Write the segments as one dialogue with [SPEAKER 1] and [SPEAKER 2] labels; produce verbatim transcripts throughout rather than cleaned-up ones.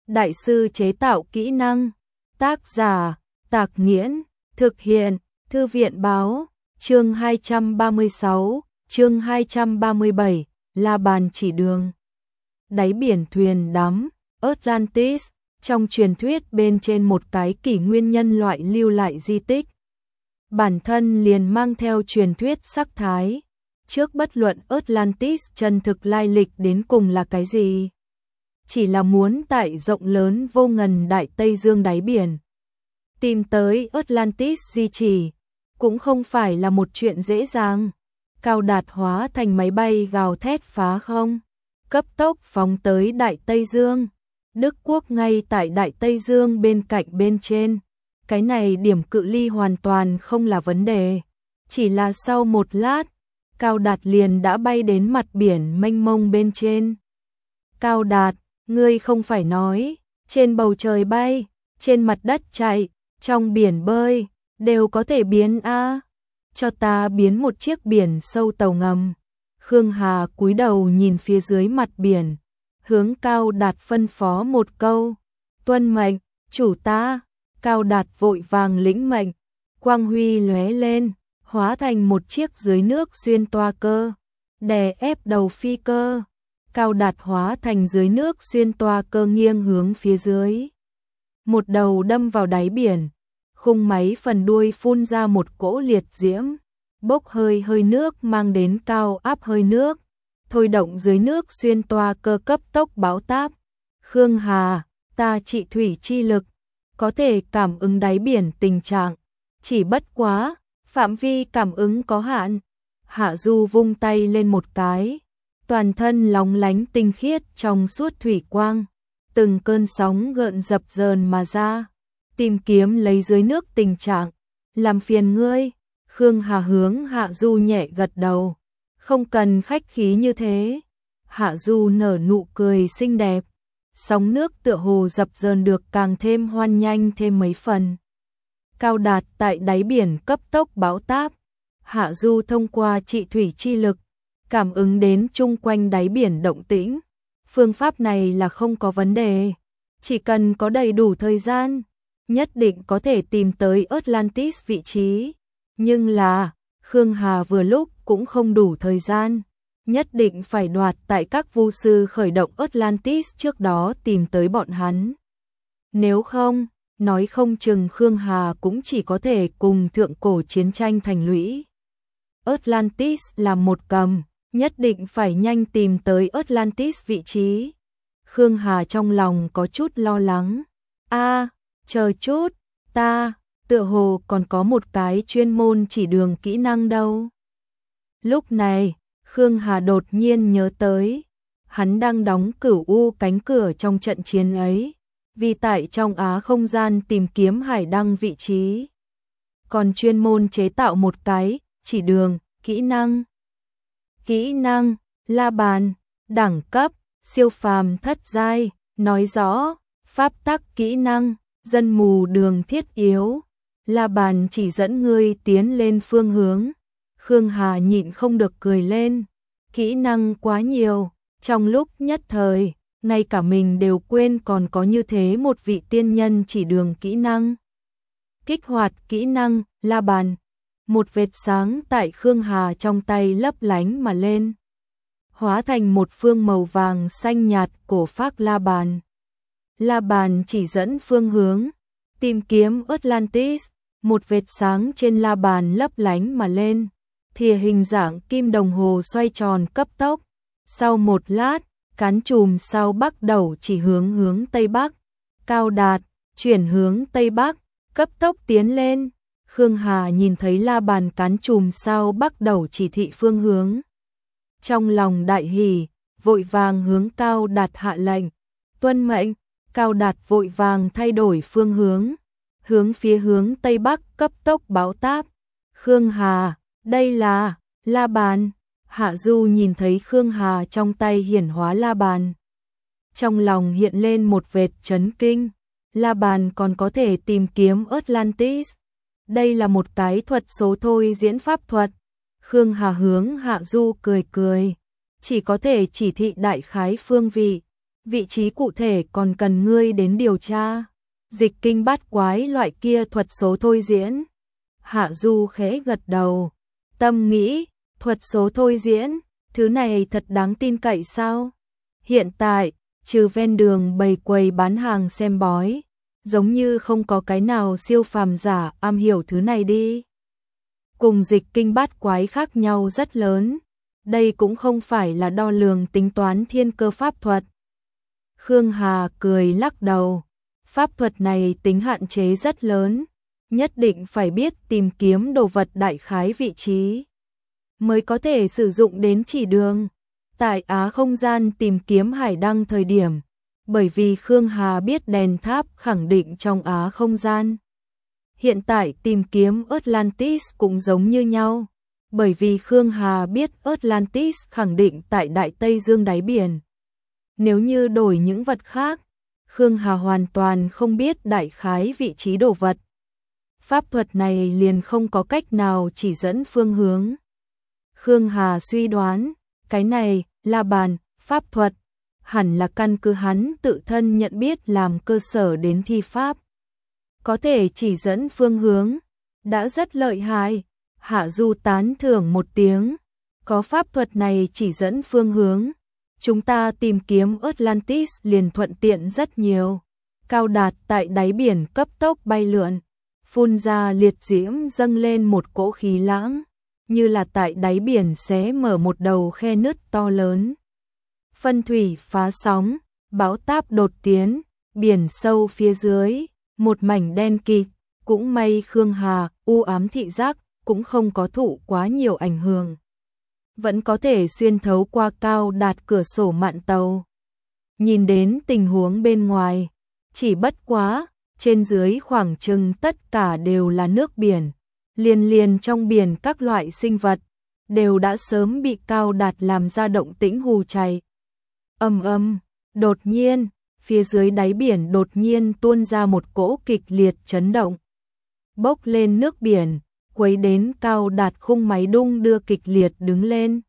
[SPEAKER 1] đại sư chế tạo kỹ năng. Tác giả, Tạc Nghiễn, thực hiện, Thư viện Báo, chương hai trăm ba mươi sáu, chương hai trăm ba mươi bảy, La Bàn chỉ đường. Đáy biển thuyền đắm, Atlantis, trong truyền thuyết bên trên một cái kỷ nguyên nhân loại lưu lại di tích. Bản thân liền mang theo truyền thuyết sắc thái, trước bất luận Atlantis chân thực lai lịch đến cùng là cái gì. Chỉ là muốn tại rộng lớn vô ngần Đại Tây Dương đáy biển tìm tới Atlantis di chỉ, cũng không phải là một chuyện dễ dàng. Cao Đạt hóa thành máy bay gào thét phá không, cấp tốc phóng tới Đại Tây Dương. Đức Quốc ngay tại Đại Tây Dương bên cạnh bên trên. Cái này điểm cự ly hoàn toàn không là vấn đề. Chỉ là sau một lát, Cao Đạt liền đã bay đến mặt biển mênh mông bên trên. Cao Đạt, ngươi không phải nói, trên bầu trời bay, trên mặt đất chạy, trong biển bơi, đều có thể biến a. Cho ta biến một chiếc biển sâu tàu ngầm. Khương Hà cúi đầu nhìn phía dưới mặt biển, hướng Cao Đạt phân phó một câu. Tuân mệnh, chủ ta. Cao Đạt vội vàng lĩnh mệnh, quang huy lóe lên, hóa thành một chiếc dưới nước xuyên toa cơ, đè ép đầu phi cơ. Cao Đạt hóa thành dưới nước xuyên toa cơ nghiêng hướng phía dưới. Một đầu đâm vào đáy biển, khung máy phần đuôi phun ra một cỗ liệt diễm, bốc hơi hơi nước mang đến cao áp hơi nước, thôi động dưới nước xuyên toa cơ cấp tốc báo táp. Khương Hà, ta trị thủy chi lực, có thể cảm ứng đáy biển tình trạng, chỉ bất quá, phạm vi cảm ứng có hạn. Hạ Du vung tay lên một cái, toàn thân lóng lánh tinh khiết trong suốt thủy quang, từng cơn sóng gợn dập dờn mà ra, tìm kiếm lấy dưới nước tình trạng. Làm phiền ngươi. Khương Hà hướng Hạ Du nhẹ gật đầu, không cần khách khí như thế. Hạ Du nở nụ cười xinh đẹp, sóng nước tựa hồ dập dờn được càng thêm hoan nhanh thêm mấy phần. Cao Đạt tại đáy biển cấp tốc báo táp. Hạ Du thông qua trị thủy chi lực, cảm ứng đến chung quanh đáy biển động tĩnh. Phương pháp này là không có vấn đề, chỉ cần có đầy đủ thời gian, nhất định có thể tìm tới Atlantis vị trí. Nhưng là, Khương Hà vừa lúc cũng không đủ thời gian, nhất định phải đoạt tại các vu sư khởi động Atlantis trước đó tìm tới bọn hắn. Nếu không, nói không chừng Khương Hà cũng chỉ có thể cùng thượng cổ chiến tranh thành lũy. Atlantis là một cầm, nhất định phải nhanh tìm tới Atlantis vị trí. Khương Hà trong lòng có chút lo lắng. A, chờ chút, ta, tựa hồ còn có một cái chuyên môn chỉ đường kỹ năng đâu. Lúc này, Khương Hà đột nhiên nhớ tới, hắn đang đóng Cửu U cánh cửa trong trận chiến ấy, vì tại trong Á không gian tìm kiếm hải đăng vị trí. Còn chuyên môn chế tạo một cái chỉ đường, kỹ năng. Kỹ năng, La Bàn, đẳng cấp, siêu phàm thất giai, nói rõ, pháp tắc kỹ năng, dân mù đường thiết yếu. La Bàn chỉ dẫn ngươi tiến lên phương hướng. Khương Hà nhịn không được cười lên. Kỹ năng quá nhiều, trong lúc nhất thời, ngay cả mình đều quên còn có như thế một vị tiên nhân chỉ đường kỹ năng. Kích hoạt kỹ năng, La Bàn. Một vệt sáng tại Khương Hà trong tay lấp lánh mà lên, hóa thành một phương màu vàng xanh nhạt cổ phác La Bàn. La Bàn chỉ dẫn phương hướng, tìm kiếm Atlantis. Một vệt sáng trên La Bàn lấp lánh mà lên, thìa hình dạng kim đồng hồ xoay tròn cấp tốc. Sau một lát, cán chùm sao bắt đầu chỉ hướng hướng Tây Bắc. Cao Đạt, chuyển hướng Tây Bắc, cấp tốc tiến lên. Khương Hà nhìn thấy La Bàn cán chùm sao bắt đầu chỉ thị phương hướng. Trong lòng đại hỉ, vội vàng hướng Cao Đạt hạ lệnh. Tuân mệnh. Cao Đạt vội vàng thay đổi phương hướng, hướng phía hướng Tây Bắc cấp tốc báo táp. Khương Hà, đây là La Bàn. Hạ Du nhìn thấy Khương Hà trong tay hiển hóa La Bàn, trong lòng hiện lên một vệt chấn kinh. La Bàn còn có thể tìm kiếm Atlantis. Đây là một cái thuật số thôi diễn pháp thuật. Khương Hà hướng Hạ Du cười cười, chỉ có thể chỉ thị đại khái phương vị. Vị trí cụ thể còn cần ngươi đến điều tra. Dịch kinh bát quái loại kia thuật số thôi diễn. Hạ Du khẽ gật đầu, tâm nghĩ, thuật số thôi diễn, thứ này thật đáng tin cậy sao? Hiện tại, trừ ven đường bày quầy bán hàng xem bói, giống như không có cái nào siêu phàm giả am hiểu thứ này đi. Cùng dịch kinh bát quái khác nhau rất lớn, đây cũng không phải là đo lường tính toán thiên cơ pháp thuật. Khương Hà cười lắc đầu, pháp thuật này tính hạn chế rất lớn, nhất định phải biết tìm kiếm đồ vật đại khái vị trí, mới có thể sử dụng đến chỉ đường. Tại Á không gian tìm kiếm hải đăng thời điểm, bởi vì Khương Hà biết đèn tháp khẳng định trong Á không gian. Hiện tại tìm kiếm Atlantis cũng giống như nhau, bởi vì Khương Hà biết Atlantis khẳng định tại Đại Tây Dương đáy biển. Nếu như đổi những vật khác, Khương Hà hoàn toàn không biết đại khái vị trí đồ vật. Pháp thuật này liền không có cách nào chỉ dẫn phương hướng. Khương Hà suy đoán, cái này là bàn, pháp thuật, hẳn là căn cứ hắn tự thân nhận biết làm cơ sở đến thi pháp. Có thể chỉ dẫn phương hướng, đã rất lợi hại. Hạ Du tán thưởng một tiếng, có pháp thuật này chỉ dẫn phương hướng, chúng ta tìm kiếm Atlantis liền thuận tiện rất nhiều. Cao Đạt tại đáy biển cấp tốc bay lượn, phun ra liệt diễm dâng lên một cỗ khí lãng, như là tại đáy biển xé mở một đầu khe nứt to lớn. Phân thủy phá sóng, bão táp đột tiến, biển sâu phía dưới, một mảnh đen kịt, cũng may Khương Hà, u ám thị giác, cũng không có thụ quá nhiều ảnh hưởng. Vẫn có thể xuyên thấu qua Cao Đạt cửa sổ mạn tàu. Nhìn đến tình huống bên ngoài, chỉ bất quá, trên dưới khoảng chừng tất cả đều là nước biển. Liền liền trong biển các loại sinh vật, đều đã sớm bị Cao Đạt làm ra động tĩnh hù chạy. Ầm ầm, đột nhiên, phía dưới đáy biển đột nhiên tuôn ra một cỗ kịch liệt chấn động. Bốc lên nước biển, quấy đến Cao Đạt khung máy đung đưa kịch liệt đứng lên.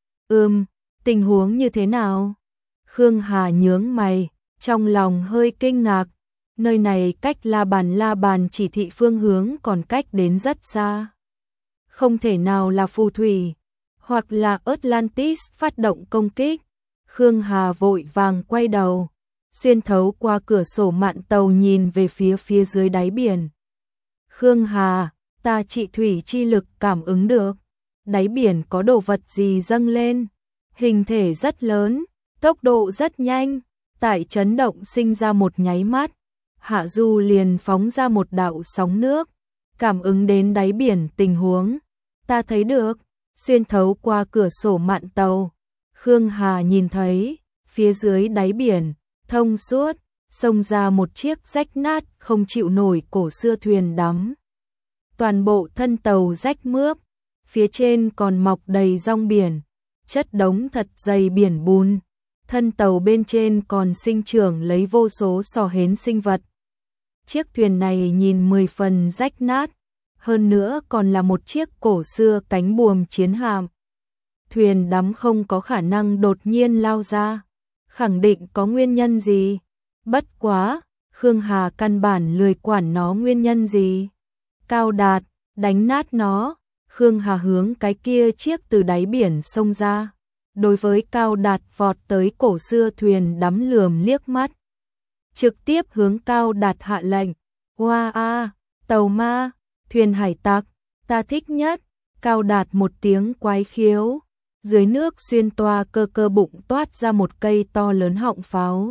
[SPEAKER 1] Ừm, tình huống như thế nào? Khương Hà nhướng mày, trong lòng hơi kinh ngạc. Nơi này cách La Bàn La Bàn chỉ thị phương hướng còn cách đến rất xa. Không thể nào là phù thủy, hoặc là Atlantis phát động công kích. Khương Hà vội vàng quay đầu, xuyên thấu qua cửa sổ mạn tàu nhìn về phía phía dưới đáy biển. Khương Hà, ta trị thủy chi lực cảm ứng được, đáy biển có đồ vật gì dâng lên, hình thể rất lớn, tốc độ rất nhanh, tại chấn động sinh ra một nháy mắt, Hạ Du liền phóng ra một đạo sóng nước, cảm ứng đến đáy biển tình huống. Ta thấy được, xuyên thấu qua cửa sổ mạn tàu, Khương Hà nhìn thấy, phía dưới đáy biển, thông suốt, xông ra một chiếc rách nát không chịu nổi cổ xưa thuyền đắm. Toàn bộ thân tàu rách mướp, phía trên còn mọc đầy rong biển, chất đống thật dày biển bùn. Thân tàu bên trên còn sinh trưởng lấy vô số sò hến sinh vật. Chiếc thuyền này nhìn mười phần rách nát, hơn nữa còn là một chiếc cổ xưa cánh buồm chiến hạm. Thuyền đắm không có khả năng đột nhiên lao ra, khẳng định có nguyên nhân gì. Bất quá, Khương Hà căn bản lười quản nó nguyên nhân gì. Cao Đạt, đánh nát nó. Khương Hà hướng cái kia chiếc từ đáy biển xông ra. Đối với Cao Đạt vọt tới cổ xưa thuyền đắm lườm liếc mắt. Trực tiếp hướng Cao Đạt hạ lệnh. Hoa a, tàu ma, thuyền hải tặc, ta thích nhất. Cao Đạt một tiếng quái khiếu. Dưới nước xuyên toa cơ cơ bụng toát ra một cây to lớn họng pháo.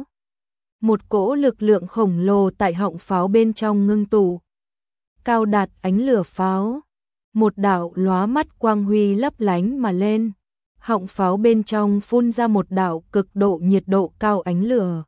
[SPEAKER 1] Một cỗ lực lượng khổng lồ tại họng pháo bên trong ngưng tụ. Cao Đạt ánh lửa pháo. Một đạo lóa mắt quang huy lấp lánh mà lên. Họng pháo bên trong phun ra một đạo cực độ nhiệt độ cao ánh lửa.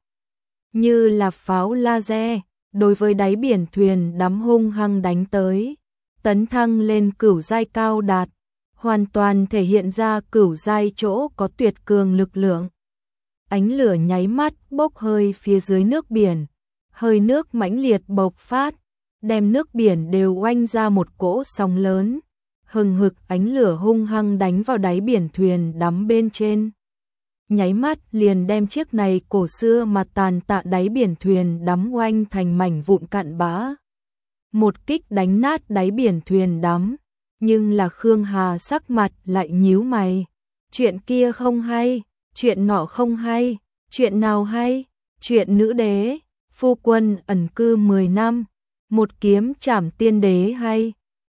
[SPEAKER 1] Như là pháo laser, đối với đáy biển thuyền đắm hung hăng đánh tới. Tấn thăng lên cửu giai Cao Đạt, hoàn toàn thể hiện ra cửu giai chỗ có tuyệt cường lực lượng. Ánh lửa nháy mắt bốc hơi phía dưới nước biển, hơi nước mãnh liệt bộc phát, đem nước biển đều oanh ra một cỗ sóng lớn. Hừng hực ánh lửa hung hăng đánh vào đáy biển thuyền đắm bên trên. nháy mắt liền đem chiếc này cổ xưa mà tàn tạ đáy biển thuyền đắm oanh thành mảnh vụn cặn bã. Một kích đánh nát đáy biển thuyền đắm, nhưng là Khương Hà sắc mặt lại nhíu mày. Chuyện kia không hay, chuyện nọ không hay, chuyện nào hay? Chuyện nữ đế, phu quân ẩn cư mười năm, một kiếm trảm tiên đế hay?